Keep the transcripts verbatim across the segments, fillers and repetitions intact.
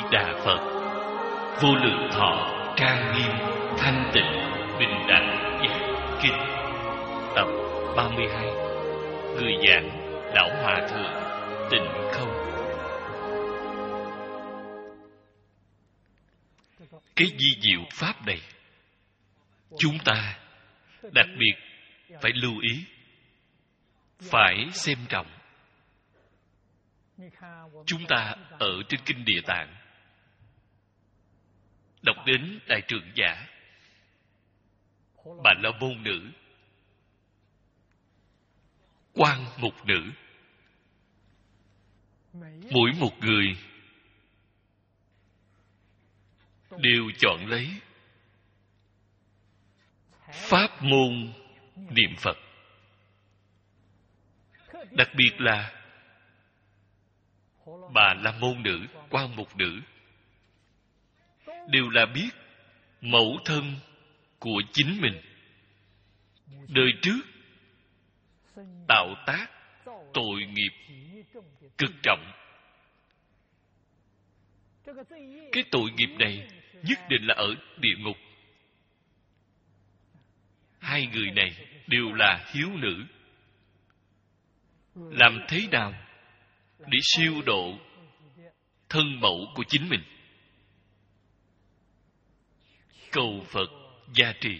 Đà Phật. Vô lượng thọ trang nghiêm thanh tịnh bình đẳng giác kinh. Tập ba mươi hai. Người giảng Lão Hòa Thượng Tịnh Không. Cái vi diệu pháp này chúng ta đặc biệt phải lưu ý, phải xem trọng. Chúng ta ở trên kinh Địa Tạng đọc đến Đại Trưởng Giả, Bà La Môn Nữ, Quan Mục Nữ, mỗi một người đều chọn lấy pháp môn niệm Phật. Đặc biệt là Bà La Môn Nữ, Quan Mục Nữ đều là biết mẫu thân của chính mình đời trước tạo tác tội nghiệp cực trọng. Cái tội nghiệp này nhất định là ở địa ngục. Hai người này đều là hiếu nữ. Làm thế nào để siêu độ thân mẫu của chính mình? Cầu Phật gia trì.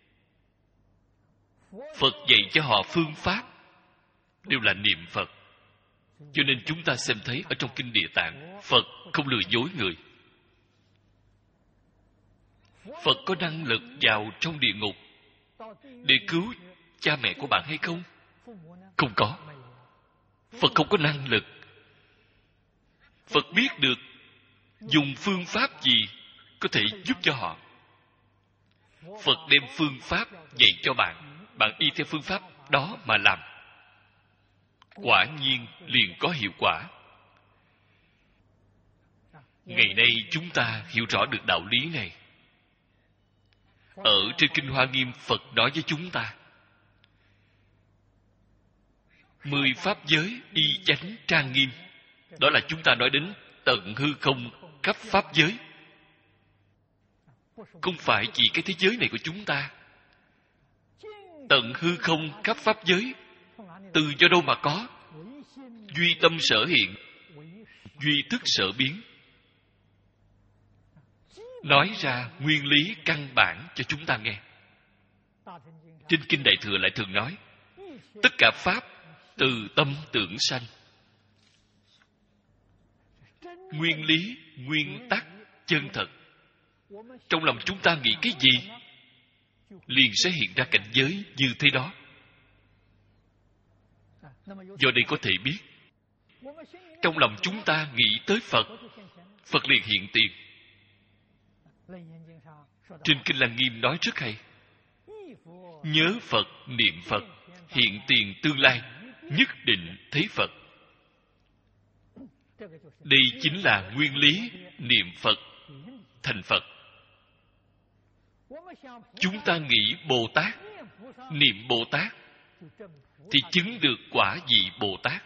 Phật dạy cho họ phương pháp đều là niệm Phật. Cho nên chúng ta xem thấy ở trong kinh Địa Tạng, Phật không lừa dối người. Phật có năng lực vào trong địa ngục để cứu cha mẹ của bạn hay không? Không có. Phật không có năng lực. Phật biết được dùng phương pháp gì có thể giúp cho họ. Phật đem phương pháp dạy cho bạn, bạn y theo phương pháp đó mà làm, quả nhiên liền có hiệu quả. Ngày nay chúng ta hiểu rõ được đạo lý này. Ở trên kinh Hoa Nghiêm, Phật nói với chúng ta mười pháp giới y chánh trang nghiêm. Đó là chúng ta nói đến tận hư không khắp pháp giới. Không phải chỉ cái thế giới này của chúng ta. Tận hư không khắp pháp giới, từ do đâu mà có? Duy tâm sở hiện, duy thức sở biến. Nói ra nguyên lý căn bản cho chúng ta nghe. Trên kinh Đại Thừa lại thường nói, tất cả pháp từ tâm tưởng sanh. Nguyên lý, nguyên tắc, chân thật. Trong lòng chúng ta nghĩ cái gì, liền sẽ hiện ra cảnh giới như thế đó. Do đây có thể biết, trong lòng chúng ta nghĩ tới Phật, Phật liền hiện tiền. Trên kinh Lăng Nghiêm nói rất hay, nhớ Phật, niệm Phật, hiện tiền tương lai, nhất định thấy Phật. Đây chính là nguyên lý niệm Phật thành Phật. Chúng ta nghĩ Bồ Tát, niệm Bồ Tát, thì chứng được quả vị Bồ Tát.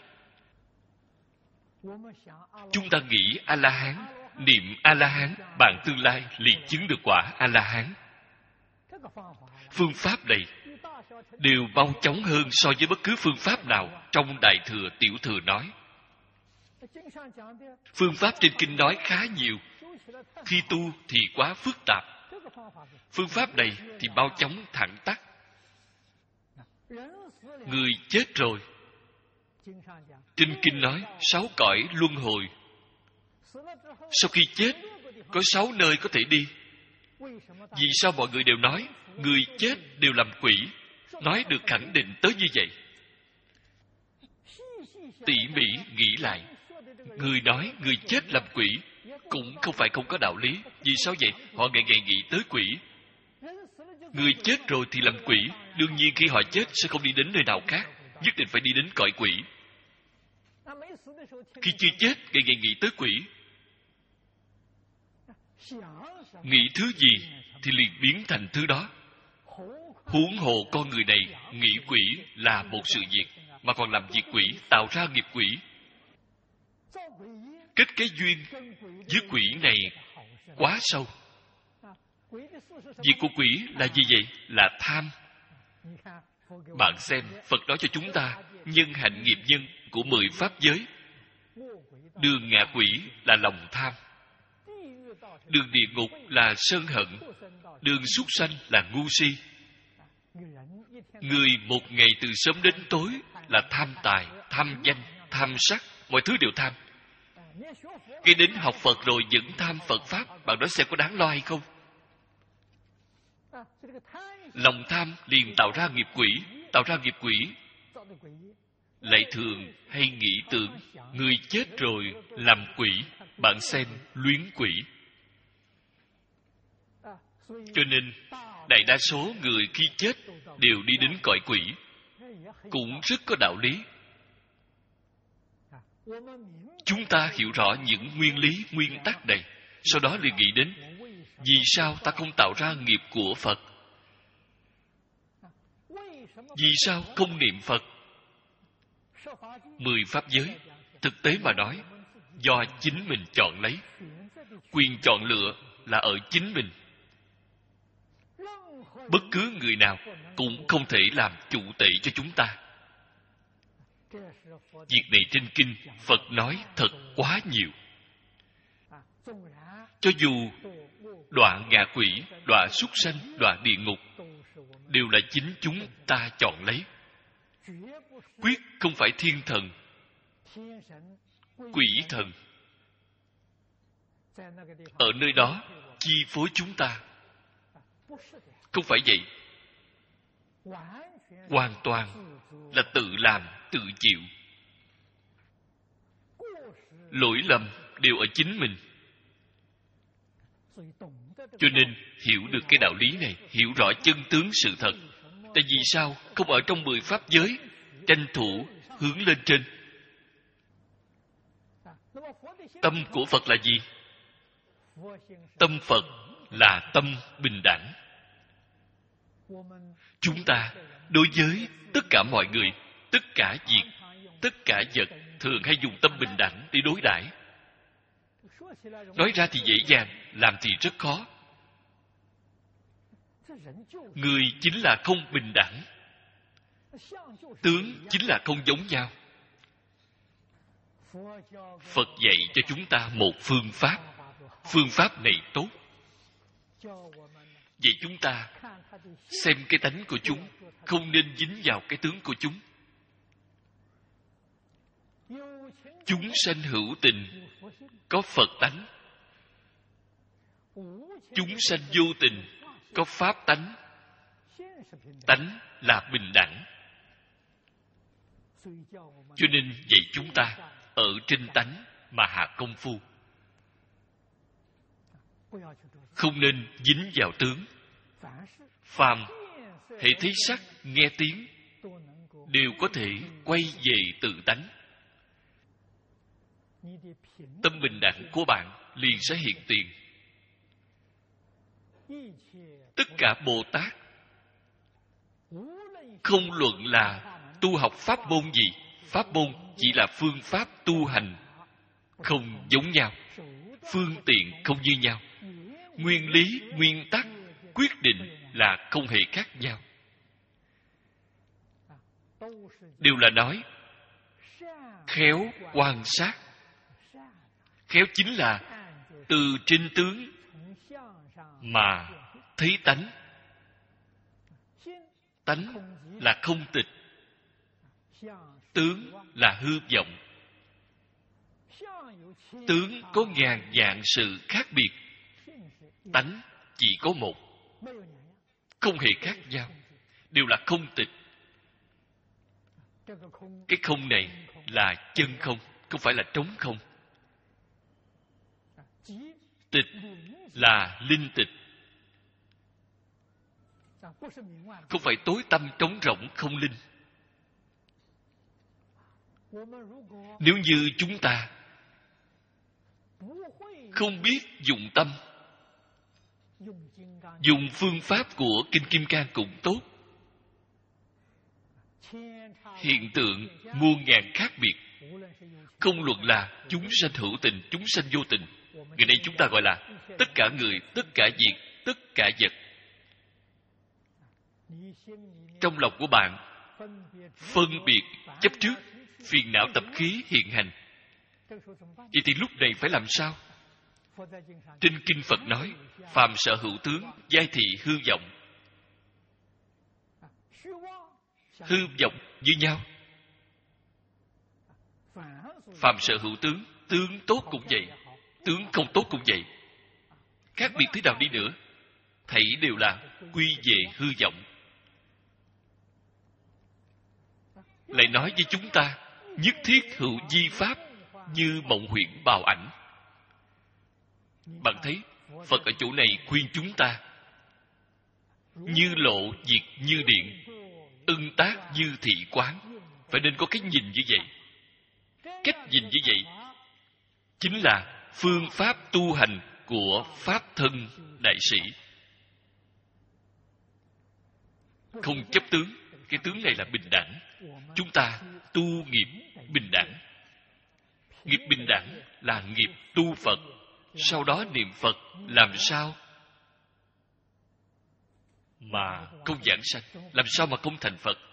Chúng ta nghĩ A-la-hán, niệm A-la-hán, bạn tương lai liền chứng được quả A-la-hán. Phương pháp này đều mau chóng hơn so với bất cứ phương pháp nào trong Đại Thừa, Tiểu Thừa nói. Phương pháp trên kinh nói khá nhiều, khi tu thì quá phức tạp. Phương pháp này thì mau chóng thẳng tắc. Người chết rồi, trên kinh nói sáu cõi luân hồi. Sau khi chết có sáu nơi có thể đi. Vì sao mọi người đều nói người chết đều làm quỷ? Nói được khẳng định tới như vậy. Tỉ mỉ nghĩ lại, người nói người chết làm quỷ cũng không phải không có đạo lý. Vì sao vậy? Họ ngày ngày nghĩ tới quỷ. Người chết rồi thì làm quỷ, đương nhiên khi họ chết sẽ không đi đến nơi nào khác, nhất định phải đi đến cõi quỷ. Khi chưa chết, ngày ngày nghĩ tới quỷ. Nghĩ thứ gì thì liền biến thành thứ đó. Huống hồ con người này nghĩ quỷ là một sự việc, mà còn làm việc quỷ, tạo ra nghiệp quỷ. kết cái duyên với quỷ này quá sâu. Việc của quỷ là gì vậy? Là tham. Bạn xem, Phật nói cho chúng ta nhân hạnh nghiệp nhân của mười pháp giới. Đường ngạ quỷ là lòng tham, đường địa ngục là sân hận, đường súc sanh là ngu si. Người một ngày từ sớm đến tối là tham tài, tham danh, tham sắc, mọi thứ đều tham. Khi đến học Phật rồi vẫn tham Phật Pháp, bạn nói xem có đáng lo hay không? Lòng tham liền tạo ra nghiệp quỷ, tạo ra nghiệp quỷ lại thường hay nghĩ tưởng người chết rồi làm quỷ. Bạn xem, luyến quỷ. Cho nên đại đa số người khi chết đều đi đến cõi quỷ, cũng rất có đạo lý. Chúng ta hiểu rõ những nguyên lý, nguyên tắc này, sau đó liền nghĩ đến vì sao ta không tạo ra nghiệp của Phật? Vì sao không niệm Phật? Mười pháp giới, thực tế mà nói, do chính mình chọn lấy. Quyền chọn lựa là ở chính mình. Bất cứ người nào cũng không thể làm chủ tể cho chúng ta. Việc này trên kinh Phật nói thật quá nhiều. Cho dù đọa ngạ quỷ, đọa súc sanh, đọa địa ngục đều là chính chúng ta chọn lấy, quyết không phải thiên thần, quỷ thần ở nơi đó chi phối chúng ta. Không phải vậy. Hoàn toàn là tự làm, tự chịu. Lỗi lầm đều ở chính mình. Cho nên hiểu được cái đạo lý này, hiểu rõ chân tướng sự thật. Tại vì sao không ở trong mười pháp giới tranh thủ hướng lên trên? Tâm của Phật là gì? Tâm Phật là tâm bình đẳng. Chúng ta đối với tất cả mọi người, tất cả việc, tất cả vật thường hay dùng tâm bình đẳng để đối đãi. Nói ra thì dễ dàng, làm thì rất khó. Người chính là không bình đẳng, tướng chính là không giống nhau. Phật dạy cho chúng ta một phương pháp. Phương pháp này tốt. Vậy chúng ta xem cái tánh của chúng, không nên dính vào cái tướng của chúng. Chúng sanh hữu tình, có Phật tánh. Chúng sanh vô tình, có Pháp tánh. Tánh là bình đẳng. Cho nên vậy chúng ta ở trên tánh mà hạ công phu. Không nên dính vào tướng. Phàm hễ thấy sắc, nghe tiếng đều có thể quay về tự tánh. Tâm bình đẳng của bạn liền sẽ hiện tiền. Tất cả Bồ Tát, không luận là tu học pháp môn gì, pháp môn chỉ là phương pháp tu hành không giống nhau, phương tiện không như nhau, nguyên lý, nguyên tắc, quyết định là không hề khác nhau. Đều là nói khéo quan sát. Khéo chính là từ trên tướng mà thấy tánh. Tánh là không tịch, tướng là hư vọng. Tướng có ngàn vạn sự khác biệt, tánh chỉ có một, không hề khác nhau, đều là không tịch. Cái không này là chân không, không phải là trống không. Tịch là linh tịch, không phải tối tăm trống rỗng không linh. Nếu như chúng ta không biết dùng tâm, dùng phương pháp của Kinh Kim Cang cũng tốt, hiện tượng muôn ngàn khác biệt Không luận là chúng sanh hữu tình, chúng sanh vô tình. Ngày nay chúng ta gọi là tất cả người, tất cả việc, tất cả vật. Trong lòng của bạn phân biệt chấp trước, phiền não tập khí hiện hành. Vậy thì lúc này phải làm sao? Trên kinh Phật nói, phàm sở hữu tướng, giai thị hư vọng. Hư vọng như nhau. Phàm sở hữu tướng, tướng tốt cũng vậy, tướng không tốt cũng vậy. Khác biệt thế nào đi nữa, thảy đều là quy về hư vọng. Lại nói với chúng ta, nhất thiết hữu di pháp, như mộng huyễn bào ảnh. Bạn thấy Phật ở chỗ này khuyên chúng ta, như lộ diệt như điện, ưng tác như thị quán. Phải nên có cái nhìn như vậy. Cách nhìn như vậy chính là phương pháp tu hành của Pháp thân đại sĩ. Không chấp tướng. Cái tướng này là bình đẳng. Chúng ta tu nghiệp bình đẳng. Nghiệp bình đẳng là nghiệp tu Phật, sau đó niệm Phật làm sao mà không giảng sanh, làm sao mà không thành Phật.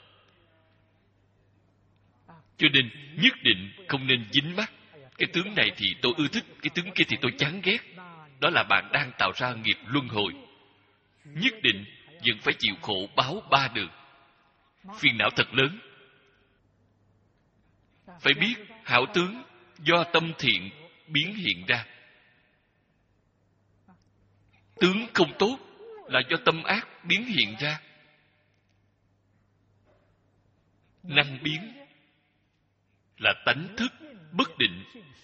Cho nên nhất định không nên dính mắc. Cái tướng này thì tôi ưa thích, cái tướng kia thì tôi chán ghét. Đó là bạn đang tạo ra nghiệp luân hồi. Nhất định vẫn phải chịu khổ báo ba đường. Phiền não thật lớn. Phải biết hảo tướng do tâm thiện biến hiện ra. Tướng không tốt là do tâm ác biến hiện ra. Năng biến là tánh thức bất định.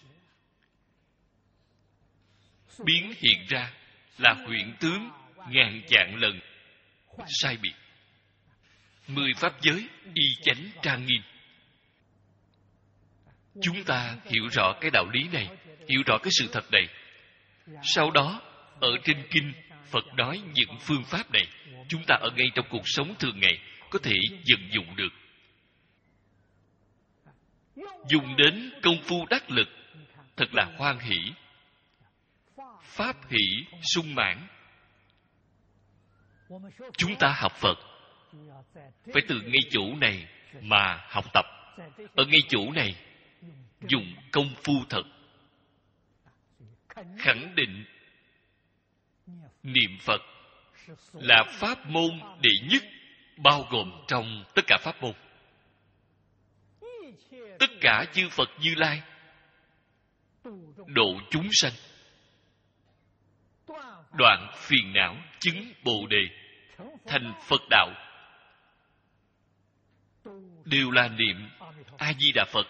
Biến hiện ra là huyễn tướng ngàn vạn lần sai biệt. Mười pháp giới y chánh trang nghiêm. Chúng ta hiểu rõ cái đạo lý này, hiểu rõ cái sự thật này. Sau đó, ở trên kinh, Phật nói những phương pháp này, chúng ta ở ngay trong cuộc sống thường ngày có thể vận dụng được. Dùng đến công phu đắc lực, thật là hoan hỷ. Pháp hỷ sung mãn. Chúng ta học Phật phải từ ngay chỗ này mà học tập. Ở ngay chỗ này dùng công phu thật. Khẳng định niệm Phật là pháp môn đệ nhất, bao gồm trong tất cả pháp môn. Tất cả chư Phật Như Lai độ chúng sanh, đoạn phiền não, chứng Bồ Đề, thành Phật đạo, đều là niệm A Di Đà Phật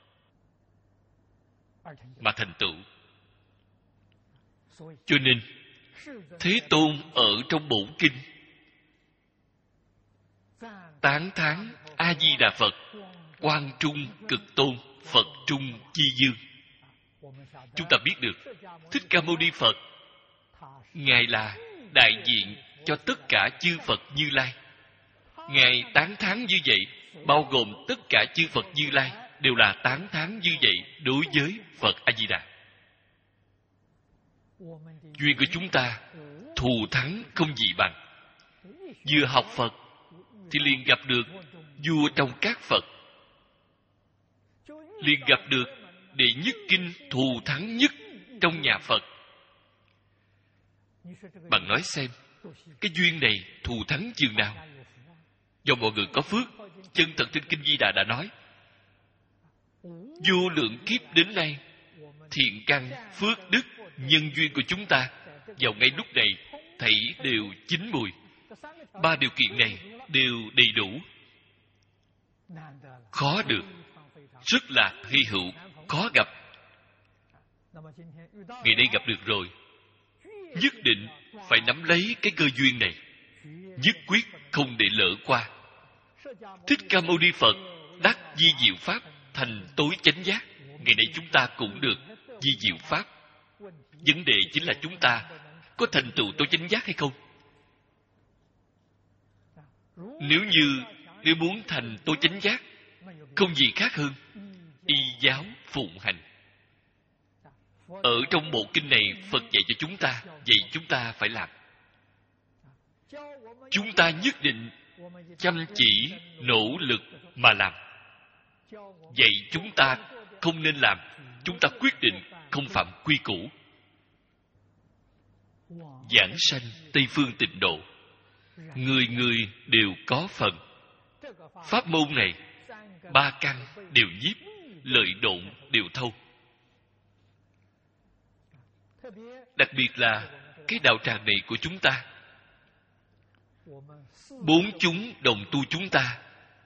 mà thành tựu. Cho nên Thế Tôn ở trong bổn kinh tán thán A Di Đà Phật, Quang Trung Cực Tôn, Phật Trung Chi Dương. Chúng ta biết được Thích Ca Mâu Ni Phật, Ngài là đại diện cho tất cả chư Phật Như Lai. Ngài tán thán như vậy, bao gồm tất cả chư Phật Như Lai đều là tán thán như vậy đối với Phật A Di Đà. Duyên của chúng ta thù thắng không gì bằng. Vừa học Phật thì liền gặp được vua trong các Phật, liền gặp được đệ nhất kinh thù thắng nhất trong nhà Phật. Bạn nói xem, cái duyên này thù thắng chừng nào? Do mọi người có phước. Chân thật trên kinh Di Đà đã nói, vô lượng kiếp đến nay, thiện căn, phước đức, nhân duyên của chúng ta vào ngay lúc này thảy đều chín mùi. Ba điều kiện này đều đầy đủ. Khó được, rất là hy hữu, khó gặp. Ngày nay gặp được rồi, nhất định phải nắm lấy cái cơ duyên này, nhất quyết không để lỡ qua. Thích Ca Mâu Ni Phật đắc di diệu pháp thành tối chánh giác. Ngày nay chúng ta cũng được di diệu pháp. Vấn đề chính là chúng ta có thành tựu tối chánh giác hay không? Nếu như nếu muốn thành tối chánh giác, không gì khác hơn y giáo phụng hành. Ở trong bộ kinh này, Phật dạy cho chúng ta, dạy chúng ta phải làm. Chúng ta nhất định chăm chỉ, nỗ lực mà làm. Dạy chúng ta không nên làm, chúng ta quyết định không phạm quy củ. Giảng sanh Tây phương tịnh độ, người người đều có phần. Pháp môn này, ba căn đều nhiếp, lợi độn đều thâu. Đặc biệt là cái đạo tràng này của chúng ta, bốn chúng đồng tu chúng ta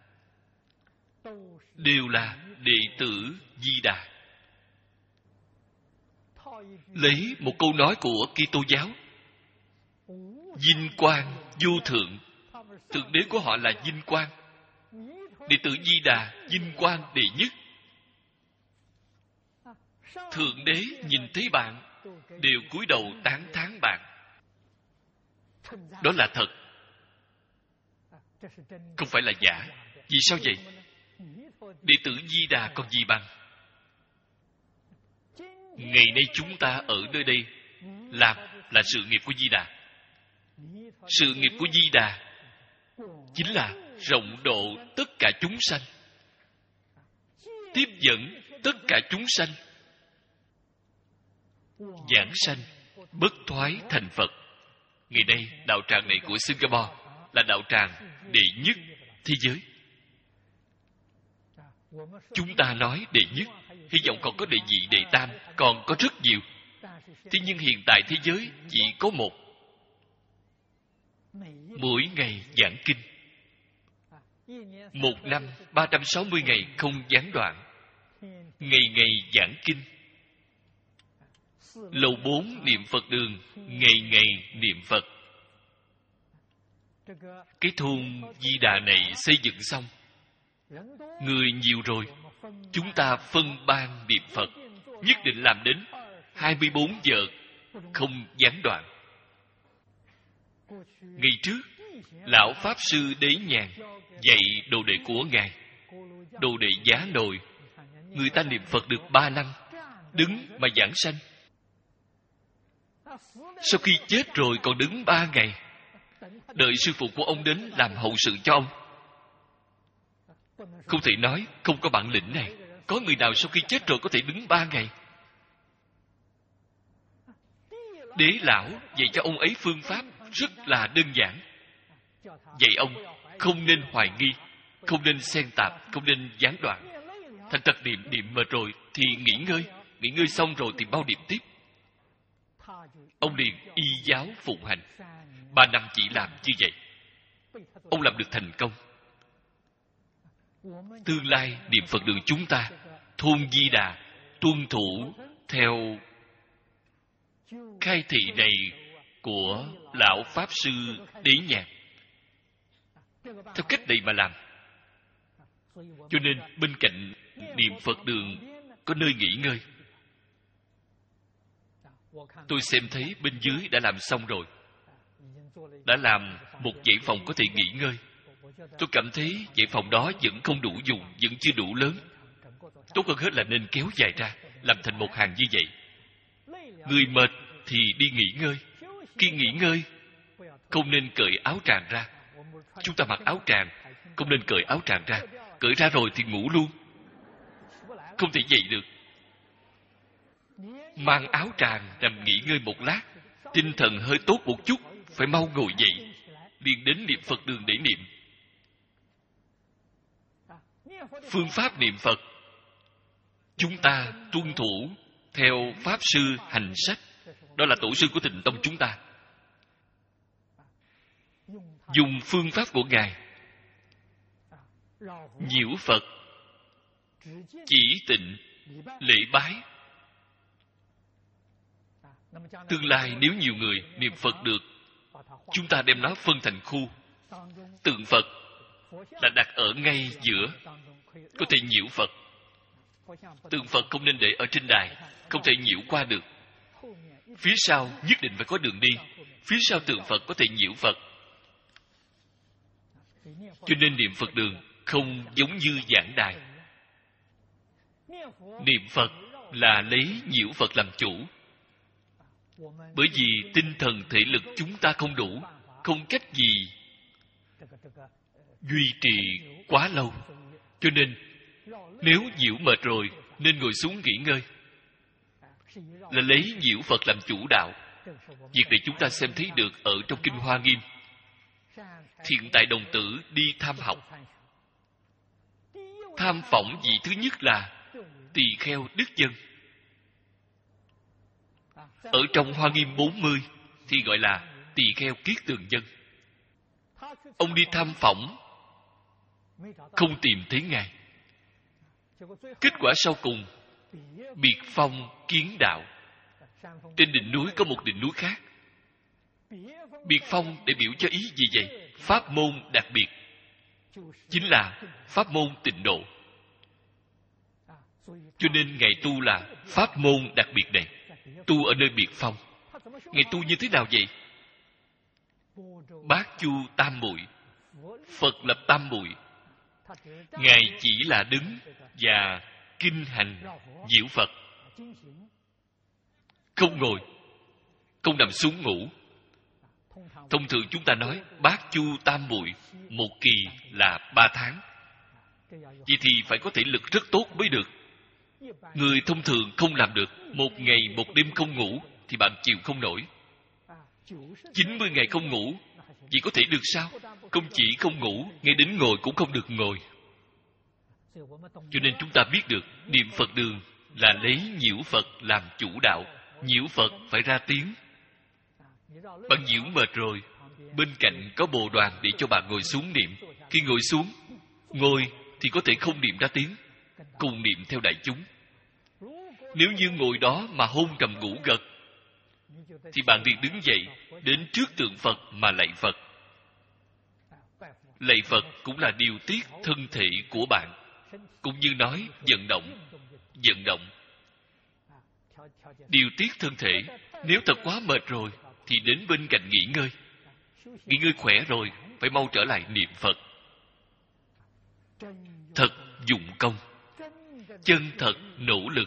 đều là đệ tử Di Đà. Lấy một câu nói của Kitô giáo, vinh quang vô thượng. Thượng đế của họ là vinh quang. Đệ tử Di Đà vinh quang đệ nhất. Thượng đế nhìn thấy bạn đều cúi đầu tán thán bạn. Đó là thật, không phải là giả. Vì sao vậy? Đệ tử Di Đà còn gì bằng? Ngày nay chúng ta ở nơi đây làm là sự nghiệp của Di Đà. Sự nghiệp của Di Đà chính là rộng độ tất cả chúng sanh, tiếp dẫn tất cả chúng sanh, giảng sanh bất thoái thành Phật. Ngày nay đạo tràng này của Singapore là đạo tràng đệ nhất thế giới. Chúng ta nói đệ nhất, hy vọng còn có đệ nhị, đệ tam, còn có rất nhiều. Thế nhưng hiện tại thế giới chỉ có một. Mỗi ngày giảng kinh, một năm ba trăm sáu mươi ngày không gián đoạn, ngày ngày giảng kinh. Lầu bốn niệm Phật đường, ngày ngày niệm Phật. Cái thôn Di Đà này xây dựng xong, người nhiều rồi, chúng ta phân ban niệm Phật, nhất định làm đến hai mươi bốn giờ không gián đoạn. Ngày trước, Lão Pháp Sư Đế Nhàn dạy đồ đệ của Ngài, đồ đệ Giá Nồi, người ta niệm Phật được ba năm, đứng mà giảng sanh. Sau khi chết rồi còn đứng ba ngày, đợi sư phụ của ông đến làm hậu sự cho ông. Không thể nói không có bản lĩnh này. Có người nào sau khi chết rồi có thể đứng ba ngày? Đế lão dạy cho ông ấy phương pháp rất là đơn giản. Dạy ông không nên hoài nghi, không nên xen tạp, không nên gián đoạn. Thành thật niệm, niệm mệt rồi thì nghỉ ngơi, nghỉ ngơi xong rồi thì bao niệm tiếp. Ông liền y giáo phụng hành. Ba năm chỉ làm như vậy, ông làm được thành công. Tương lai niệm Phật đường chúng ta, thôn Di Đà tuân thủ theo khai thị này của Lão Pháp Sư Đế Nhàn, theo cách này mà làm. Cho nên bên cạnh niệm Phật đường có nơi nghỉ ngơi. Tôi xem thấy bên dưới đã làm xong rồi, đã làm một dãy phòng có thể nghỉ ngơi. Tôi cảm thấy dãy phòng đó vẫn không đủ dùng, vẫn chưa đủ lớn. Tốt hơn hết là nên kéo dài ra, làm thành một hàng như vậy. Người mệt thì đi nghỉ ngơi. Khi nghỉ ngơi, không nên cởi áo tràng ra. Chúng ta mặc áo tràng, không nên cởi áo tràng ra. Cởi ra rồi thì ngủ luôn, không thể dậy được. Mang áo tràng nằm nghỉ ngơi một lát, tinh thần hơi tốt một chút, phải mau ngồi dậy, liền đến niệm Phật đường để niệm. Phương pháp niệm Phật, chúng ta tuân thủ theo Pháp Sư hành sách. Đó là tổ sư của Tịnh Tông chúng ta. Dùng phương pháp của Ngài, nhiễu Phật, chỉ tịnh, lễ bái. Tương lai nếu nhiều người niệm Phật được, chúng ta đem nó phân thành khu. Tượng Phật là đặt ở ngay giữa, có thể nhiễu Phật. Tượng Phật không nên để ở trên đài, không thể nhiễu qua được. Phía sau nhất định phải có đường đi. Phía sau tượng Phật có thể nhiễu Phật. Cho nên niệm Phật đường không giống như giảng đài. Niệm Phật là lấy nhiễu Phật làm chủ. Bởi vì tinh thần thể lực chúng ta không đủ, không cách gì duy trì quá lâu. Cho nên nếu nhiễu mệt rồi nên ngồi xuống nghỉ ngơi, là lấy nhiễu Phật làm chủ đạo. Việc này chúng ta xem thấy được ở trong Kinh Hoa Nghiêm. Thiện tài đồng tử đi tham học. Tham phỏng vị thứ nhất là tỳ kheo đức dân. Ở trong Hoa Nghiêm bốn mươi thì gọi là tỳ kheo kiết tường dân. Ông đi tham phỏng, không tìm thấy Ngài. Kết quả sau cùng, biệt phong kiến đạo. Trên đỉnh núi có một đỉnh núi khác. Biệt phong để biểu cho ý gì vậy? Pháp môn đặc biệt, chính là pháp môn tịnh độ. Cho nên Ngài tu là pháp môn đặc biệt này, tu ở nơi biệt phong. Ngài tu như thế nào vậy? Bát chu tam muội, Phật lập tam muội. Ngài chỉ là đứng và kinh hành diệu Phật, không ngồi, không nằm xuống ngủ. Thông thường chúng ta nói bát chu tam muội, một kỳ là ba tháng. Vậy thì phải có thể lực rất tốt mới được. Người thông thường không làm được. Một ngày một đêm không ngủ thì bạn chịu không nổi. Chín mươi ngày không ngủ, vậy có thể được sao? Không chỉ không ngủ, ngay đến ngồi cũng không được ngồi. Cho nên chúng ta biết được niệm Phật đường là lấy nhiễu Phật làm chủ đạo. Nhiễu Phật phải ra tiếng. Bạn nhiễu mệt rồi, bên cạnh có bồ đoàn để cho bạn ngồi xuống niệm. Khi ngồi xuống, ngồi thì có thể không niệm ra tiếng, cùng niệm theo đại chúng. Nếu như ngồi đó mà hôn trầm ngủ gật, thì bạn liền đứng dậy đến trước tượng Phật mà lạy Phật. Lạy Phật cũng là điều tiết thân thể của bạn, cũng như nói vận động. Vận động điều tiết thân thể. Nếu thật quá mệt rồi thì đến bên cạnh nghỉ ngơi. Nghỉ ngơi khỏe rồi phải mau trở lại niệm Phật. Thật dụng công, chân thật nỗ lực,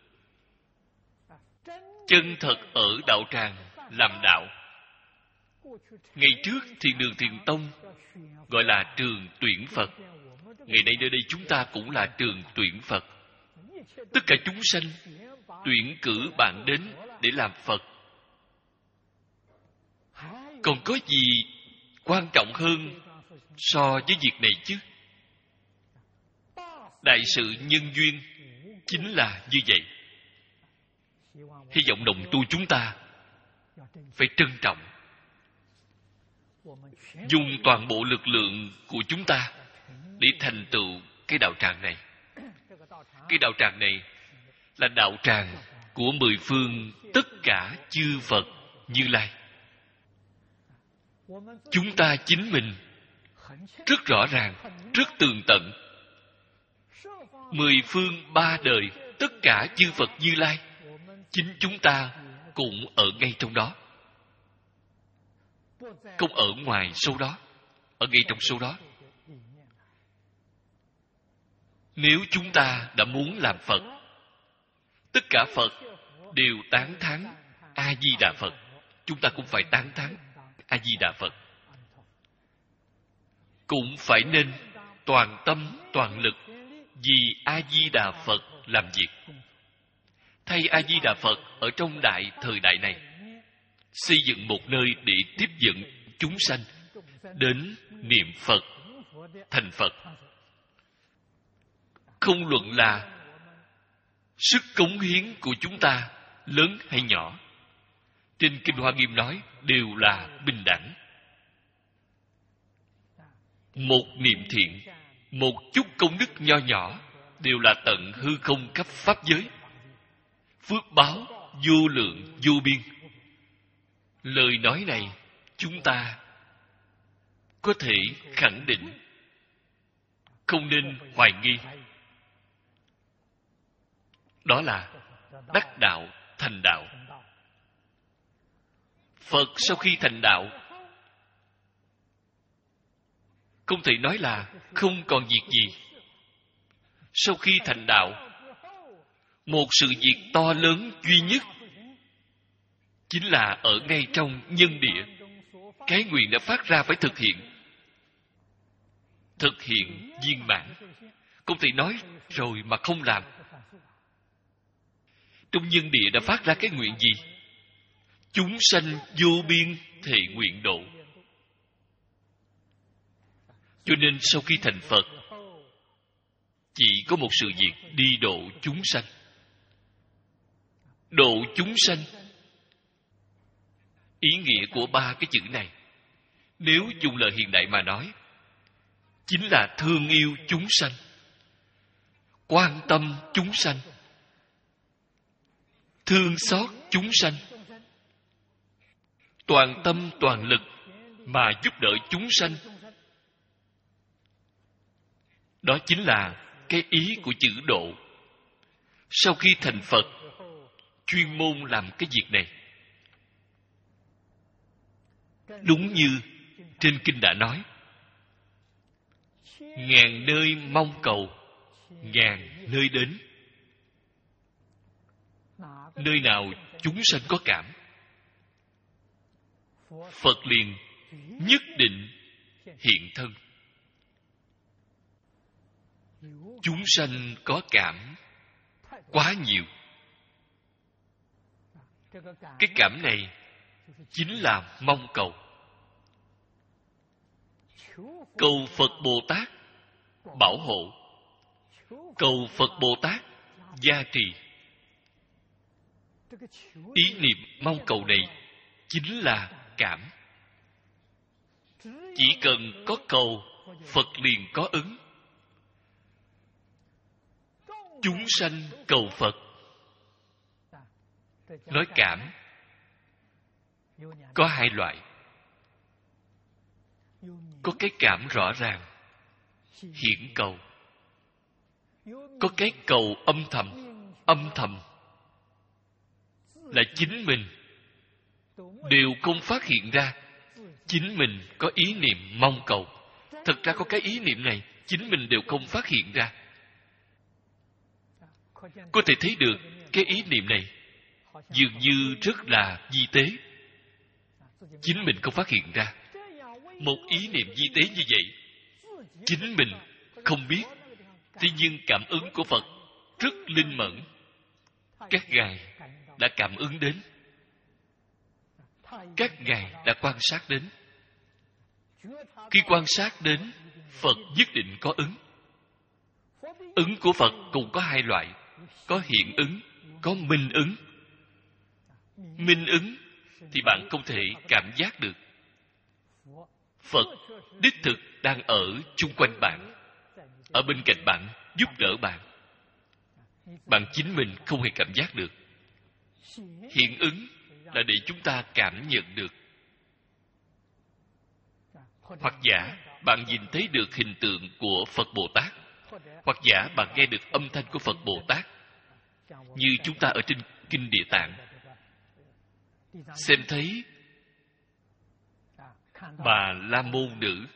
chân thật ở đạo tràng làm đạo. Ngày trước Thiền Đường Thiền Tông gọi là trường tuyển Phật. Ngày nay nơi đây chúng ta cũng là trường tuyển Phật. Tất cả chúng sanh tuyển cử bạn đến để làm Phật. Còn có gì quan trọng hơn so với việc này chứ? Đại sự nhân duyên chính là như vậy. Hy vọng đồng tu chúng ta phải trân trọng, dùng toàn bộ lực lượng của chúng ta để thành tựu cái đạo tràng này. Cái đạo tràng này là đạo tràng của mười phương tất cả chư Phật Như Lai. Chúng ta chính mình rất rõ ràng, rất tường tận. Mười phương ba đời tất cả chư Phật Như Lai, chính chúng ta cũng ở ngay trong đó, không ở ngoài số đó, ở ngay trong số đó. Nếu chúng ta đã muốn làm Phật, tất cả Phật đều tán thán A Di Đà Phật, chúng ta cũng phải tán thán A Di Đà Phật. Cũng phải nên toàn tâm toàn lực vì A Di Đà Phật làm việc. Thay A Di Đà Phật ở trong đại thời đại này xây dựng một nơi để tiếp dẫn chúng sanh đến niệm Phật, thành Phật. Không luận là sức cống hiến của chúng ta lớn hay nhỏ, trên Kinh Hoa Nghiêm nói đều là bình đẳng. Một niệm thiện, một chút công đức nho nhỏ đều là tận hư không khắp pháp giới, phước báo vô lượng vô biên. Lời nói này chúng ta có thể khẳng định, không nên hoài nghi. Đó là đắc đạo thành đạo. Phật sau khi thành đạo, không thể nói là không còn việc gì. Sau khi thành đạo, một sự việc to lớn duy nhất chính là ở ngay trong nhân địa. Cái nguyện đã phát ra phải thực hiện. Thực hiện viên mãn. Không thể nói rồi mà không làm. Trong nhân địa đã phát ra cái nguyện gì? Chúng sanh vô biên thệ nguyện độ. Cho nên sau khi thành Phật, chỉ có một sự việc đi độ chúng sanh. Độ chúng sanh, ý nghĩa của ba cái chữ này, nếu dùng lời hiện đại mà nói, chính là thương yêu chúng sanh, quan tâm chúng sanh, thương xót chúng sanh, toàn tâm toàn lực mà giúp đỡ chúng sanh. Đó chính là cái ý của chữ độ. Sau khi thành Phật, chuyên môn làm cái việc này. Đúng như trên kinh đã nói, ngàn nơi mong cầu, ngàn nơi đến. Nơi nào chúng sanh có cảm, Phật liền nhất định hiện thân. Chúng sanh có cảm quá nhiều. Cái cảm này chính là mong cầu. Cầu Phật Bồ Tát bảo hộ, cầu Phật Bồ Tát gia trì. Ý niệm mong cầu này chính là cảm. Chỉ cần có cầu, Phật liền có ứng. Chúng sanh cầu Phật. Nói cảm có hai loại. Có cái cảm rõ ràng, hiển cầu. Có cái cầu âm thầm. Âm thầm là chính mình đều không phát hiện ra. Chính mình có ý niệm mong cầu. Thật ra có cái ý niệm này, chính mình đều không phát hiện ra. Có thể thấy được cái ý niệm này dường như rất là vi tế. Chính mình không phát hiện ra. Một ý niệm vi tế như vậy, chính mình không biết. Thế nhưng cảm ứng của Phật rất linh mẫn. Các ngài đã cảm ứng đến. Các ngài đã quan sát đến. Khi quan sát đến, Phật nhất định có ứng. Ứng của Phật cũng có hai loại. Có hiện ứng, có minh ứng. Minh ứng thì bạn không thể cảm giác được. Phật đích thực đang ở chung quanh bạn, ở bên cạnh bạn, giúp đỡ bạn. Bạn chính mình không hề cảm giác được. Hiện ứng là để chúng ta cảm nhận được. Hoặc giả bạn nhìn thấy được hình tượng của Phật Bồ Tát, hoặc giả bạn nghe được âm thanh của Phật Bồ Tát, như chúng ta ở trên Kinh Địa Tạng xem thấy Bà La Môn Nữ,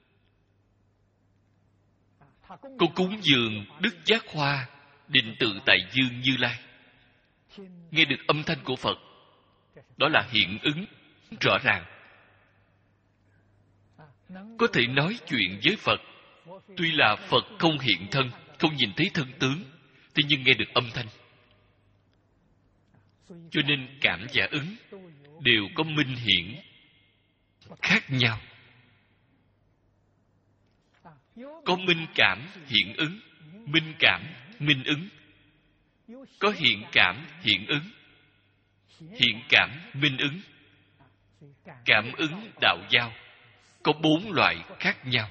cô cúng dường Đức Giác Hoa Định Tự Tại Dương Như Lai, nghe được âm thanh của Phật. Đó là hiện ứng rõ ràng. Có thể nói chuyện với Phật. Tuy là Phật không hiện thân, không nhìn thấy thân tướng, thế nhưng nghe được âm thanh. Cho nên cảm và ứng đều có minh hiển khác nhau. Có minh cảm hiện ứng, minh cảm minh ứng. Có hiện cảm hiện ứng, hiện cảm minh ứng. Cảm ứng đạo giao có bốn loại khác nhau.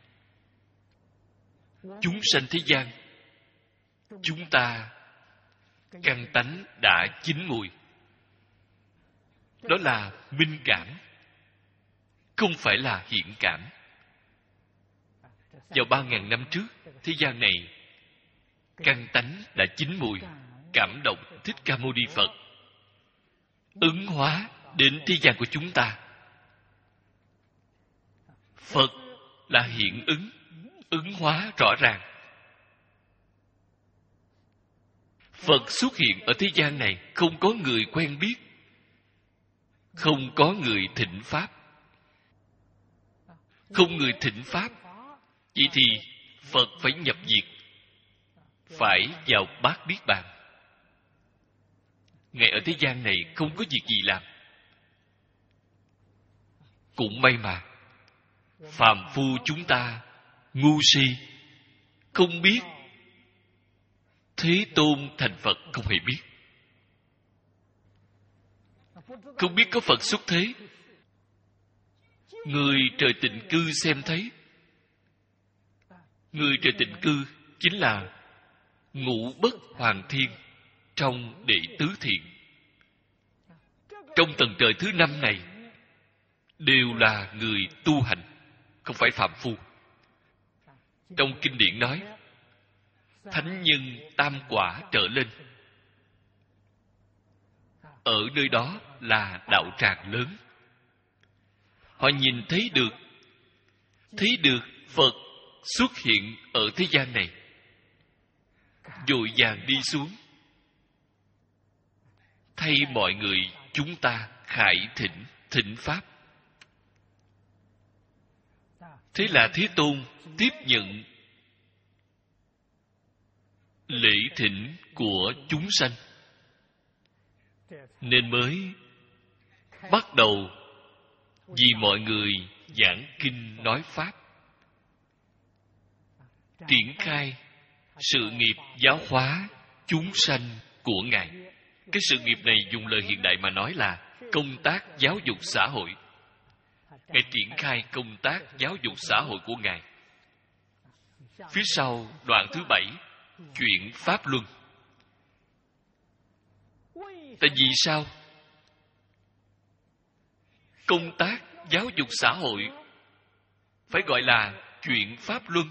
Chúng sanh thế gian, chúng ta căn tánh đã chín mùi. Đó là minh cảm, không phải là hiện cảm. Vào ba ngàn năm trước, thế gian này căn tánh đã chín mùi, cảm động Thích Ca Mâu Ni Phật, ứng hóa đến thế gian của chúng ta. Phật là hiện ứng, ứng hóa rõ ràng. Phật xuất hiện ở thế gian này, không có người quen biết, không có người thỉnh Pháp. Không người thỉnh Pháp, vậy thì Phật phải nhập diệt, phải vào bát niết bàn. Ngài ở thế gian này không có việc gì làm. Cũng may mà phàm phu chúng ta ngu si, không biết Thế Tôn thành Phật, không hề biết. Không biết có Phật xuất thế. Người trời tịnh cư xem thấy. Người trời tịnh cư chính là Ngũ Bất Hoàng Thiên trong đệ tứ thiện. Trong tầng trời thứ năm này đều là người tu hành, không phải phạm phu. Trong kinh điển nói thánh nhân tam quả trở lên, ở nơi đó là đạo tràng lớn. Họ nhìn thấy được thấy được Phật xuất hiện ở thế gian này, vội vàng đi xuống thay mọi người chúng ta khải thỉnh thỉnh Pháp. Thế là Thế Tôn tiếp nhận lễ thỉnh của chúng sanh, nên mới bắt đầu vì mọi người giảng kinh nói Pháp, triển khai sự nghiệp giáo hóa chúng sanh của Ngài. Cái sự nghiệp này dùng lời hiện đại mà nói là công tác giáo dục xã hội. Ngài triển khai công tác giáo dục xã hội của Ngài. Phía sau đoạn thứ bảy, chuyện Pháp Luân. Tại vì sao? Công tác giáo dục xã hội phải gọi là chuyện Pháp Luân.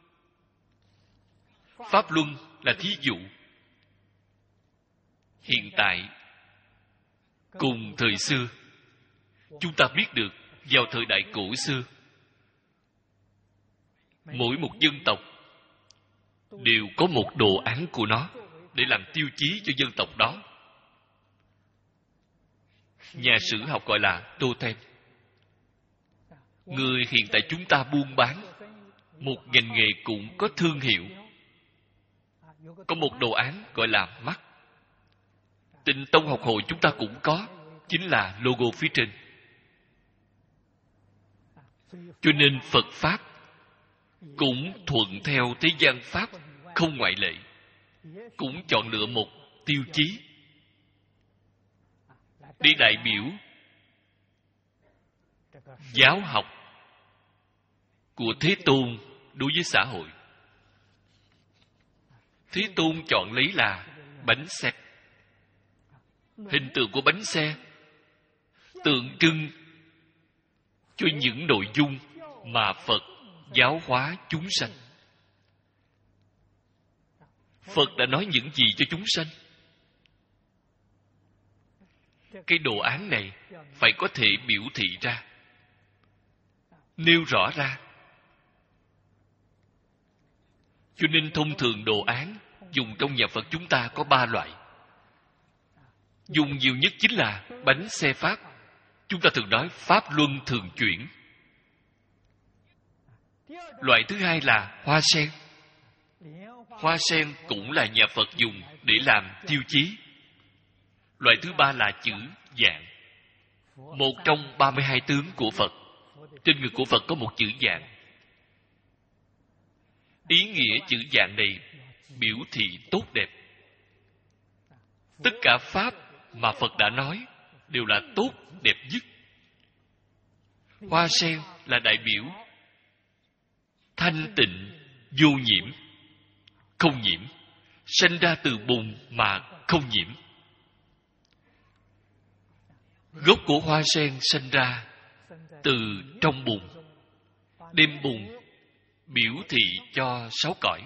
Pháp Luân là thí dụ. Hiện tại cùng thời xưa, chúng ta biết được vào thời đại cổ xưa, mỗi một dân tộc đều có một đồ án của nó để làm tiêu chí cho dân tộc đó. Nhà sử học gọi là totem. Người hiện tại chúng ta buôn bán, một ngành nghề cũng có thương hiệu, có một đồ án gọi là mắt. Tịnh tông học hội chúng ta cũng có, chính là logo phía trên. Cho nên Phật Pháp cũng thuận theo thế gian Pháp, không ngoại lệ, cũng chọn lựa một tiêu chí để đại biểu giáo học của Thế Tôn đối với xã hội. Thế Tôn chọn lấy là bánh xe. Hình tượng của bánh xe tượng trưng cho những nội dung mà Phật giáo hóa chúng sanh. Phật đã nói những gì cho chúng sanh? Cái đồ án này phải có thể biểu thị ra, nêu rõ ra. Cho nên thông thường đồ án dùng trong nhà Phật chúng ta có ba loại. Dùng nhiều nhất chính là bánh xe Pháp. Chúng ta thường nói Pháp Luân thường chuyển. Loại thứ hai là hoa sen. Hoa sen cũng là nhà Phật dùng để làm tiêu chí. Loại thứ ba là chữ dạng. Một trong ba mươi hai tướng của Phật. Trên ngực của Phật có một chữ dạng. Ý nghĩa chữ dạng này biểu thị tốt đẹp. Tất cả Pháp mà Phật đã nói đều là tốt đẹp nhất. Hoa sen là đại biểu thanh tịnh, vô nhiễm, không nhiễm, sanh ra từ bùn mà không nhiễm. Gốc của hoa sen sanh ra từ trong bùn, đem bùn biểu thị cho sáu cõi.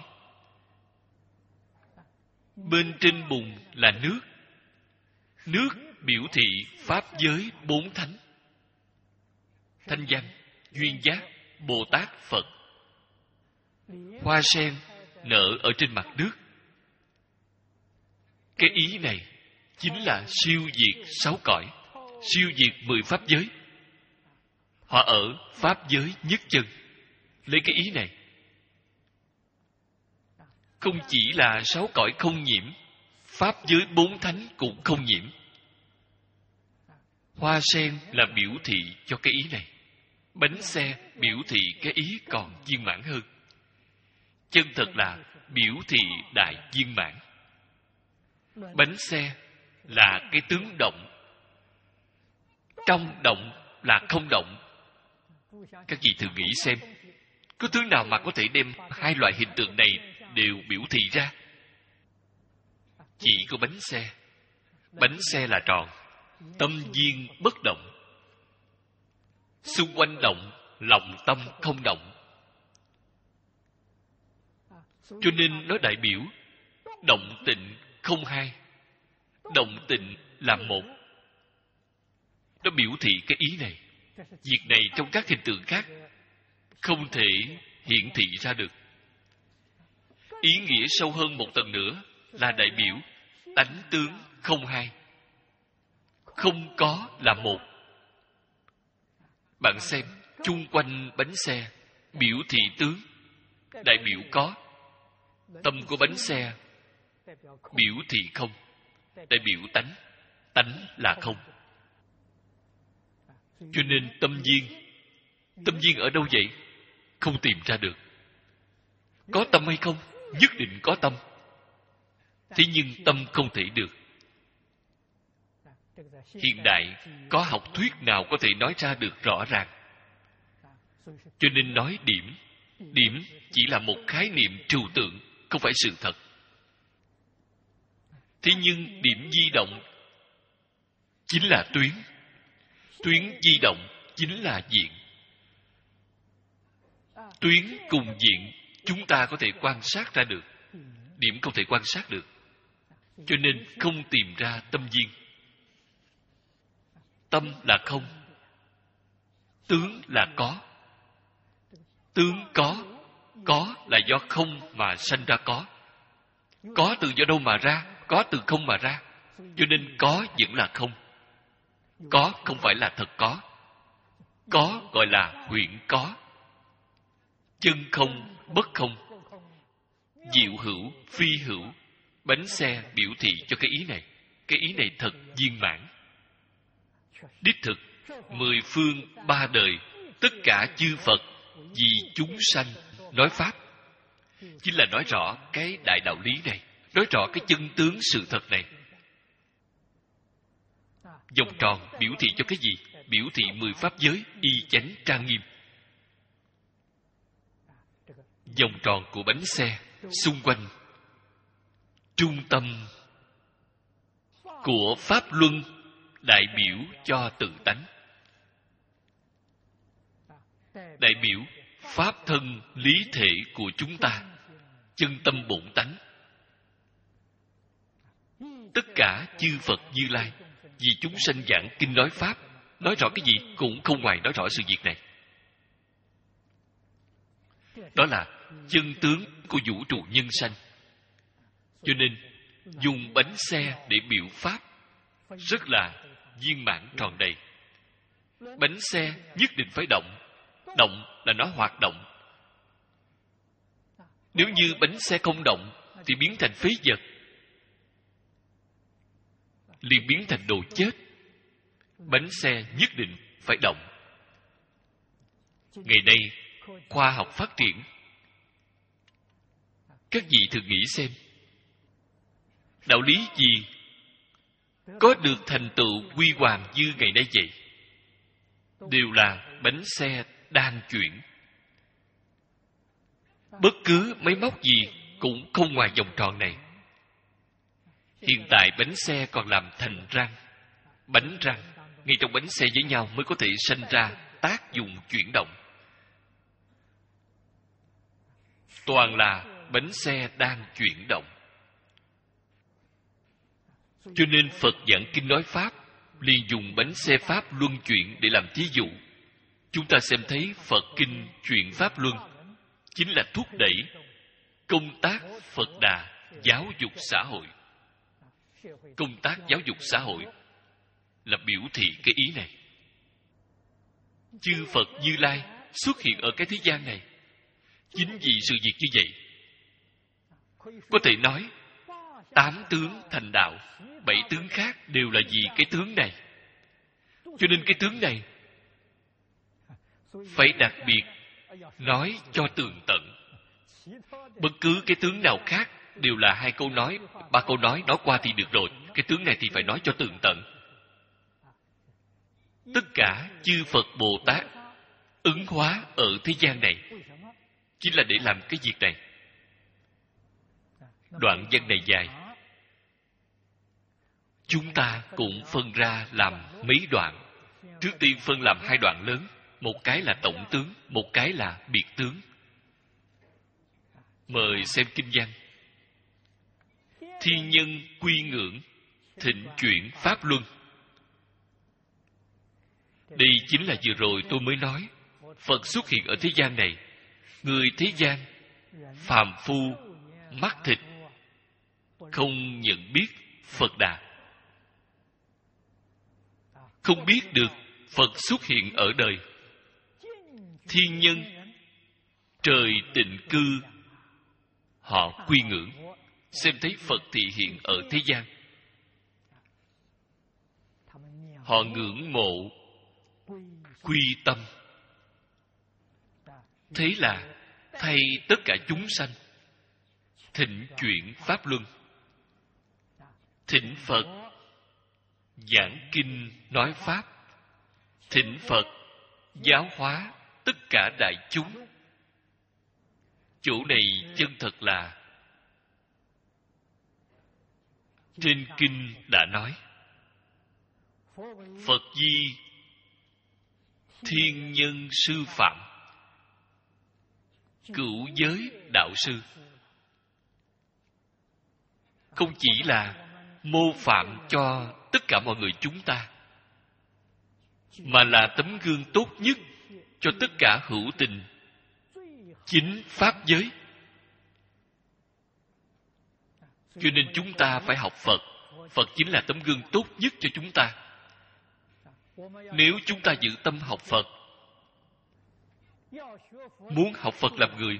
Bên trên bùn là nước. Nước biểu thị pháp giới bốn thánh: Thanh Văn, Duyên Giác, Bồ Tát, Phật. Hoa sen nở ở trên mặt nước. Cái ý này chính là siêu diệt sáu cõi, siêu diệt mười pháp giới. Họ ở pháp giới nhất chân. Lấy cái ý này, không chỉ là sáu cõi không nhiễm, pháp giới bốn thánh cũng không nhiễm. Hoa sen là biểu thị cho cái ý này. Bánh xe biểu thị cái ý còn viên mãn hơn. Chân thật là biểu thị đại viên mãn. Bánh xe là cái tướng động, trong động là không động. Các vị thử nghĩ xem, có tướng nào mà có thể đem hai loại hiện tượng này đều biểu thị ra? Chỉ có bánh xe. Bánh xe là tròn, tâm viên bất động. Xung quanh động, lòng tâm không động. Cho nên nó đại biểu động tịnh không hai. Động tịnh là một. Nó biểu thị cái ý này. Việc này trong các hình tượng khác không thể hiển thị ra được. Ý nghĩa sâu hơn một tầng nữa là đại biểu tánh tướng không hai. Không có là một. Bạn xem, chung quanh bánh xe biểu thị tướng, đại biểu có. Tâm của bánh xe biểu thị không, đại biểu tánh, tánh là không. Cho nên tâm viên, tâm viên ở đâu vậy? Không tìm ra được. Có tâm hay không? Nhất định có tâm. Thế nhưng tâm không thể được. Hiện đại có học thuyết nào có thể nói ra được rõ ràng? Cho nên nói điểm, điểm chỉ là một khái niệm trừu tượng, không phải sự thật. Thế nhưng điểm di động chính là tuyến, tuyến di động chính là diện. Tuyến cùng diện chúng ta có thể quan sát ra được, điểm không thể quan sát được. Cho nên không tìm ra tâm viên. Tâm là không, tướng là có. Tướng có, có là do không mà sanh ra có. Có từ do đâu mà ra? Có từ không mà ra. Cho nên có vẫn là không. Có không phải là thật có. Có gọi là huyễn có. Chân không, bất không. Diệu hữu, phi hữu. Bánh xe biểu thị cho cái ý này. Cái ý này thật viên mãn. Đích thực, mười phương ba đời, tất cả chư Phật vì chúng sanh nói Pháp. Chính là nói rõ cái đại đạo lý này, nói rõ cái chân tướng sự thật này. Vòng tròn biểu thị cho cái gì? Biểu thị mười pháp giới y chánh trang nghiêm. Vòng tròn của bánh xe xung quanh trung tâm của pháp luân đại biểu cho tự tánh, đại biểu pháp thân lý thể của chúng ta, chân tâm bổn tánh. Tất cả chư Phật Như Lai vì chúng sanh giảng kinh nói pháp, nói rõ cái gì cũng không ngoài nói rõ sự việc này. Đó là chân tướng của vũ trụ nhân sanh. Cho nên dùng bánh xe để biểu pháp rất là viên mãn tròn đầy. Bánh xe nhất định phải động. Động là nó hoạt động. Nếu như bánh xe không động thì biến thành phế vật, liền biến thành đồ chết. Bánh xe nhất định phải động. Ngày nay khoa học phát triển. Các vị thử nghĩ xem, đạo lý gì có được thành tựu huy hoàng như ngày nay vậy? Đều là bánh xe đang chuyển. Bất cứ máy móc gì cũng không ngoài vòng tròn này. Hiện tại bánh xe còn làm thành răng, bánh răng. Ngay trong bánh xe với nhau mới có thể sanh ra tác dụng chuyển động. Toàn là bánh xe đang chuyển động. Cho nên Phật giảng kinh nói Pháp liền dùng bánh xe Pháp luân chuyển để làm thí dụ. Chúng ta xem thấy Phật kinh chuyển Pháp luân chính là thúc đẩy công tác Phật Đà giáo dục xã hội. công tác giáo dục xã hội là biểu thị cái ý này. Chư Phật Như Lai xuất hiện ở cái thế gian này chính vì sự việc như vậy. Có thể nói tám tướng thành đạo, bảy tướng khác đều là vì cái tướng này. Cho nên cái tướng này phải đặc biệt nói cho tường tận. Bất cứ cái tướng nào khác đều là hai câu nói, ba câu nói nói qua thì được rồi. Cái tướng này thì phải nói cho tường tận. Tất cả chư Phật Bồ Tát ứng hóa ở thế gian này chính là để làm cái việc này. Đoạn văn này dài, chúng ta cũng phân ra làm mấy đoạn. Trước tiên phân làm hai đoạn lớn, một cái là tổng tướng, một cái là biệt tướng. Mời xem kinh văn. Thiên nhân quy ngưỡng, thịnh chuyển pháp luân. Đây chính là vừa rồi tôi mới nói, Phật xuất hiện ở thế gian này. Người thế gian phàm phu mắt thịt không nhận biết Phật Đà, không biết được Phật xuất hiện ở đời. Thiên nhân trời tịnh cư họ quy ngưỡng, xem thấy Phật thị hiện ở thế gian, họ ngưỡng mộ quy tâm. Thế là thay tất cả chúng sanh thịnh chuyển pháp luân. Thịnh Phật giảng kinh nói pháp, thịnh Phật giáo hóa tất cả đại chúng. Chỗ này chân thật là trên kinh đã nói, Phật di thiên nhân sư phạm, cửu giới đạo sư. Không chỉ là mô phạm cho tất cả mọi người chúng ta, mà là tấm gương tốt nhất cho tất cả hữu tình chính pháp giới. Cho nên chúng ta phải học Phật. Phật chính là tấm gương tốt nhất cho chúng ta. Nếu chúng ta giữ tâm học Phật, muốn học Phật làm người,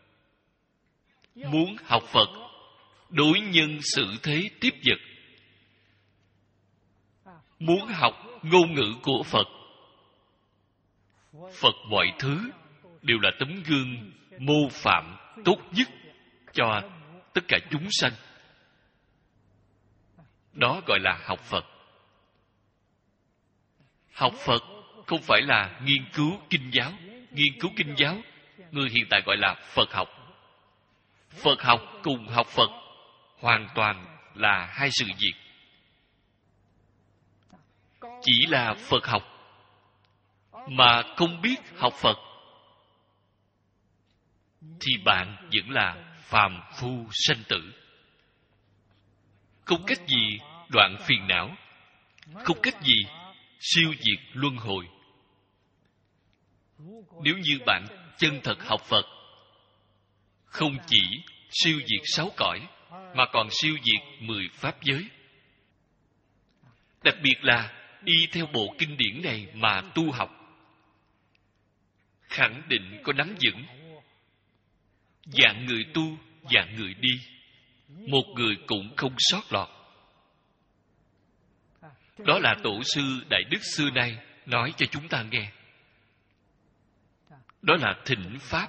muốn học Phật đối nhân xử thế tiếp vật, muốn học ngôn ngữ của Phật, Phật mọi thứ đều là tấm gương mô phạm tốt nhất cho tất cả chúng sanh. Đó gọi là học Phật. Học Phật không phải là nghiên cứu kinh giáo. Nghiên cứu kinh giáo, người hiện tại gọi là Phật học. Phật học cùng học Phật hoàn toàn là hai sự việc. Chỉ là Phật học mà không biết học Phật thì bạn vẫn là phàm phu sanh tử, không cách gì đoạn phiền não, không cách gì siêu diệt luân hồi. Nếu như bạn chân thật học Phật, không chỉ siêu diệt sáu cõi, mà còn siêu diệt mười pháp giới. Đặc biệt là y theo bộ kinh điển này mà tu học, khẳng định có nắm vững. Dạng người tu, dạng người đi, một người cũng không sót lọt. Đó là tổ sư Đại Đức xưa nay nói cho chúng ta nghe. Đó là thịnh pháp,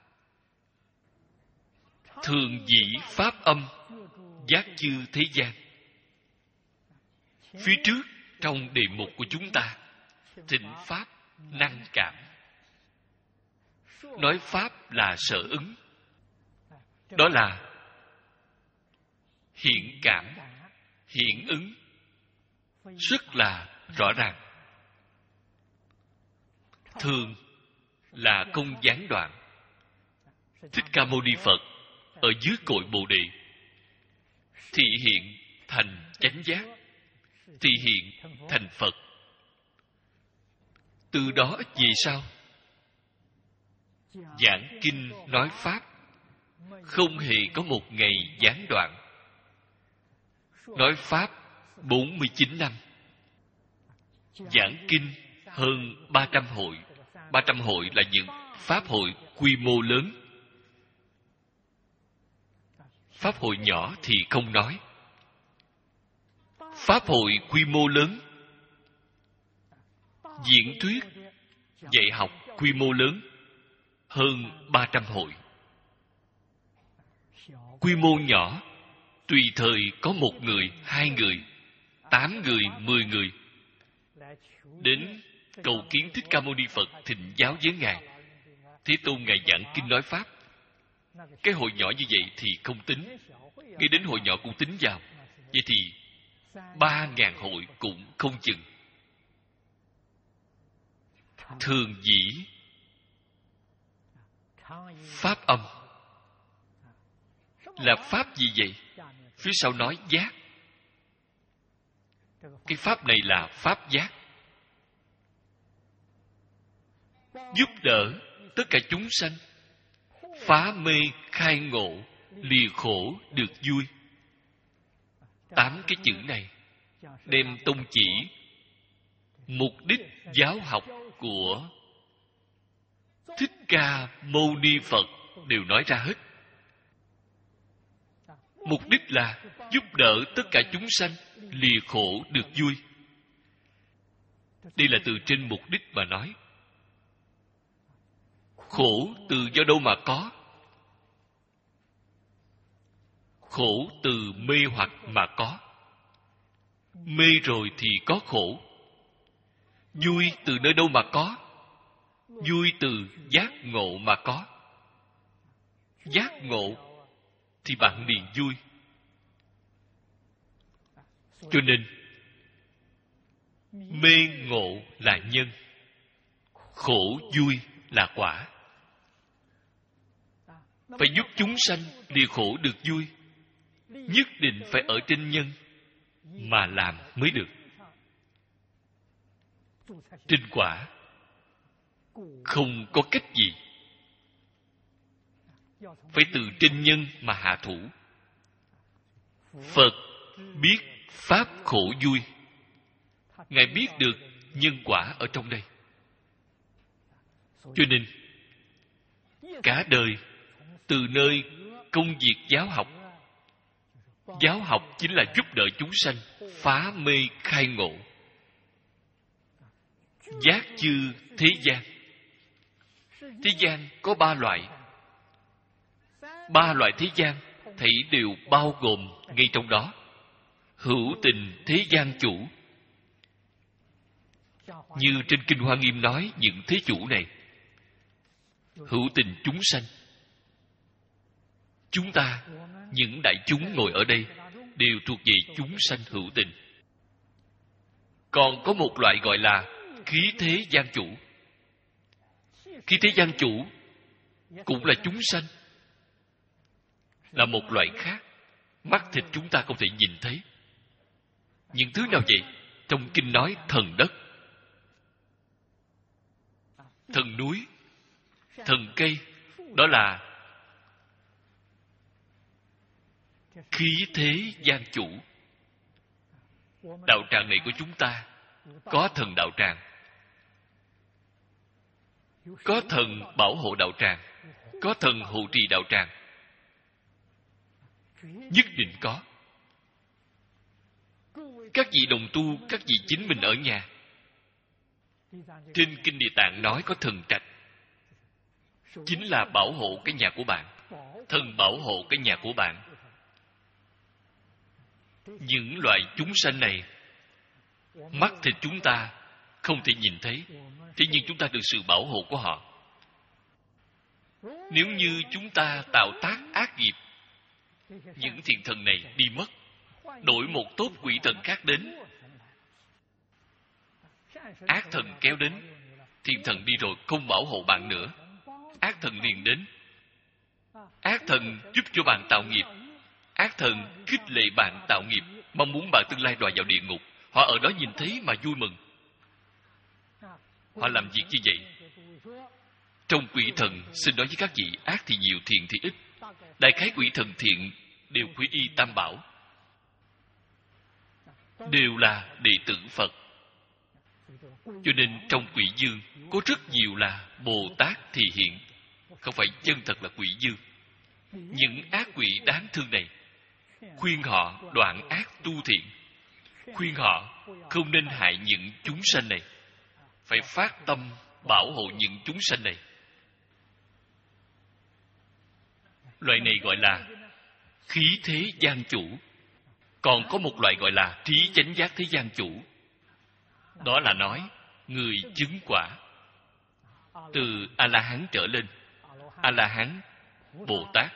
thường dĩ pháp âm, giác chư thế gian. Phía trước trong đề mục của chúng ta, thịnh pháp năng cảm, nói pháp là sở ứng. Đó là hiện cảm, hiện ứng, rất là rõ ràng. Thường là không gián đoạn. Thích Ca Mâu Ni Phật ở dưới cội Bồ Đề thị hiện thành chánh giác, thị hiện thành Phật. Từ đó về sau, giảng kinh nói pháp không hề có một ngày gián đoạn. nói Pháp bốn mươi chín năm, giảng kinh hơn ba trăm hội. ba trăm hội là những Pháp hội quy mô lớn. Pháp hội nhỏ thì không nói. Pháp hội quy mô lớn, diễn thuyết, dạy học quy mô lớn, hơn ba trăm hội. Quy mô nhỏ, tùy thời có một người, hai người, tám người, mười người đến cầu kiến Thích Ca Mâu Ni Phật thịnh giáo với Ngài. Thế Tôn Ngài giảng kinh nói Pháp. Cái hội nhỏ như vậy thì không tính, ngay đến hội nhỏ cũng tính vào. Vậy thì ba ngàn hội cũng không chừng. Thường dĩ Pháp âm là Pháp gì vậy? Phía sau nói giác. Cái Pháp này là Pháp giác, giúp đỡ tất cả chúng sanh phá mê khai ngộ, lìa khổ được vui. Tám cái chữ này đem tông chỉ mục đích giáo học của Thích Ca Mâu Ni Phật đều nói ra hết. Mục đích là giúp đỡ tất cả chúng sanh lìa khổ được vui. Đây là từ trên mục đích mà nói. Khổ từ do đâu mà có? Khổ từ mê hoặc mà có. Mê rồi thì có khổ. Vui từ nơi đâu mà có? Vui từ giác ngộ mà có. Giác ngộ thì bạn liền vui. Cho nên mê ngộ là nhân, khổ vui là quả. Phải giúp chúng sanh lìa khổ được vui, nhất định phải ở trên nhân mà làm mới được. Trên quả không có cách gì. Phải từ trên nhân mà hạ thủ. Phật biết pháp khổ vui. Ngài biết được nhân quả ở trong đây. Cho nên cả đời từ nơi công việc giáo học. Giáo học chính là giúp đỡ chúng sanh phá mê khai ngộ, giác chư thế gian. Thế gian có ba loại. Ba loại thế gian thảy đều bao gồm ngay trong đó. Hữu tình thế gian chủ. Như trên Kinh Hoa Nghiêm nói những thế chủ này. Hữu tình chúng sanh. Chúng ta, những đại chúng ngồi ở đây, đều thuộc về chúng sanh hữu tình. Còn có một loại gọi là khí thế gian chủ. Khí thế gian chủ cũng là chúng sanh, là một loại khác. Mắt thịt chúng ta không thể nhìn thấy. Những thứ nào vậy? Trong kinh nói thần đất, thần núi, thần cây. Đó là khí thế gian chủ. Đạo tràng này của chúng ta có thần đạo tràng, có thần bảo hộ đạo tràng, có thần hộ trì đạo tràng. Nhất định có. Các vị đồng tu, các vị chính mình ở nhà. Trên Kinh Địa Tạng nói có thần trạch, chính là bảo hộ cái nhà của bạn. Thần bảo hộ cái nhà của bạn. Những loại chúng sanh này, mắt thịt chúng ta không thể nhìn thấy, thế nhưng chúng ta được sự bảo hộ của họ. Nếu như chúng ta tạo tác ác nghiệp, những thiện thần này đi mất, đổi một tốt quỷ thần khác đến. Ác thần kéo đến, thiện thần đi rồi không bảo hộ bạn nữa, ác thần liền đến. Ác thần giúp cho bạn tạo nghiệp, ác thần khích lệ bạn tạo nghiệp, mong muốn bạn tương lai đọa vào địa ngục. Họ ở đó nhìn thấy mà vui mừng. Họ làm việc như vậy. Trong quỷ thần, xin nói với các vị, ác thì nhiều, thiện thì ít. Đại khái quỷ thần thiện đều quy y tam bảo. đều là đệ tử Phật. Cho nên trong quỷ dương có rất nhiều là Bồ Tát thị hiện, không phải chân thật là quỷ dương. Những ác quỷ đáng thương này, khuyên họ đoạn ác tu thiện, khuyên họ không nên hại những chúng sanh này, phải phát tâm bảo hộ những chúng sanh này. Loại này gọi là khí thế gian chủ. Còn có một loại gọi là trí chánh giác thế gian chủ. Đó là nói người chứng quả từ A-la-hán trở lên. A-la-hán, Bồ Tát.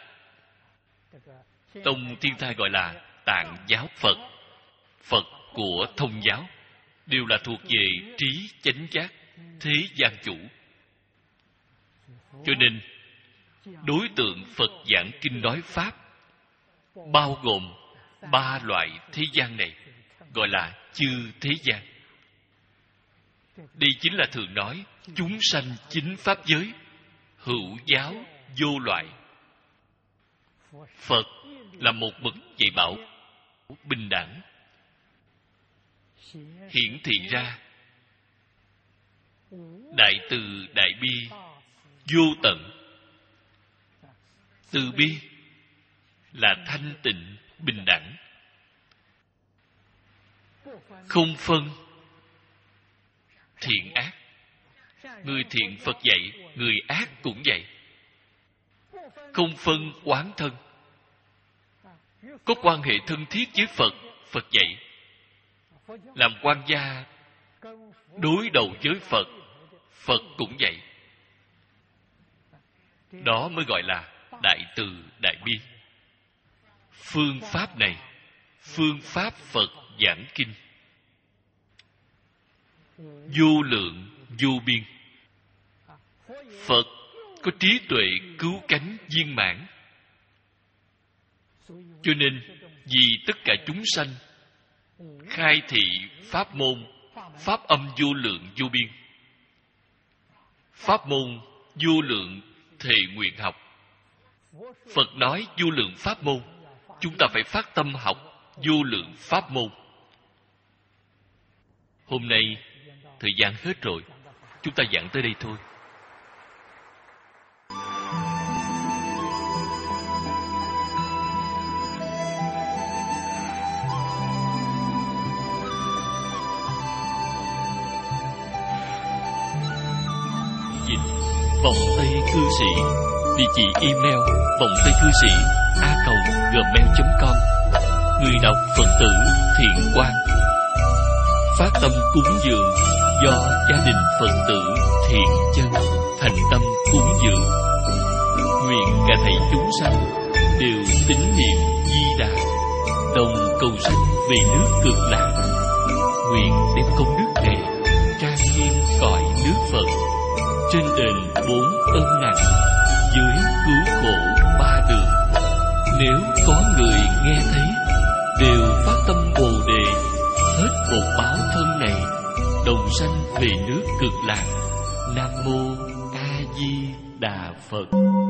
Tông Thiên Thai gọi là Tạng giáo Phật, Phật của Thông giáo, đều là thuộc về trí chánh giác thế gian chủ. Cho nên đối tượng Phật giảng kinh nói pháp bao gồm ba loại thế gian này, gọi là chư thế gian. Đây chính là thường nói chúng sanh chính pháp giới, hữu giáo vô loại. Phật là một bậc dạy bảo bình đẳng, hiển thị ra đại từ đại bi vô tận. Từ bi là thanh tịnh bình đẳng, không phân thiện ác. Người thiện Phật dạy, người ác cũng vậy, không phân oán thân. Có quan hệ thân thiết với Phật, Phật dạy. Làm quan gia đối đầu với Phật, Phật cũng vậy. Đó mới gọi là đại từ đại bi. Phương pháp này, phương pháp Phật giảng kinh, vô lượng vô biên. Phật có trí tuệ cứu cánh viên mãn. Cho nên vì tất cả chúng sanh khai thị pháp môn, pháp âm vô lượng vô biên. Pháp môn vô lượng thệ nguyện học. Phật nói vô lượng pháp môn, chúng ta phải phát tâm học vô lượng pháp môn. Hôm nay thời gian hết rồi, chúng ta giảng tới đây thôi. Vọng Tây Cư Sĩ, địa chỉ email vọng tây cư sĩ a còng gmail chấm com. Người đọc Phật tử Thiện Quang. Phát tâm cúng dường do gia đình Phật tử Thiện Chân thành tâm cúng dường. Nguyện cả thảy chúng sanh đều tín niệm Di Đà, đồng cầu sanh về nước Cực Lạc. Nguyện đem công đức này trang nghiêm cõi nước Phật, trên đền bốn ân nặng, dưới cứu khổ ba đường. Nếu có người nghe thấy, đều phát tâm Bồ Đề, hết một báo thân này, đồng sanh về nước Cực Lạc. Nam mô A Di Đà Phật.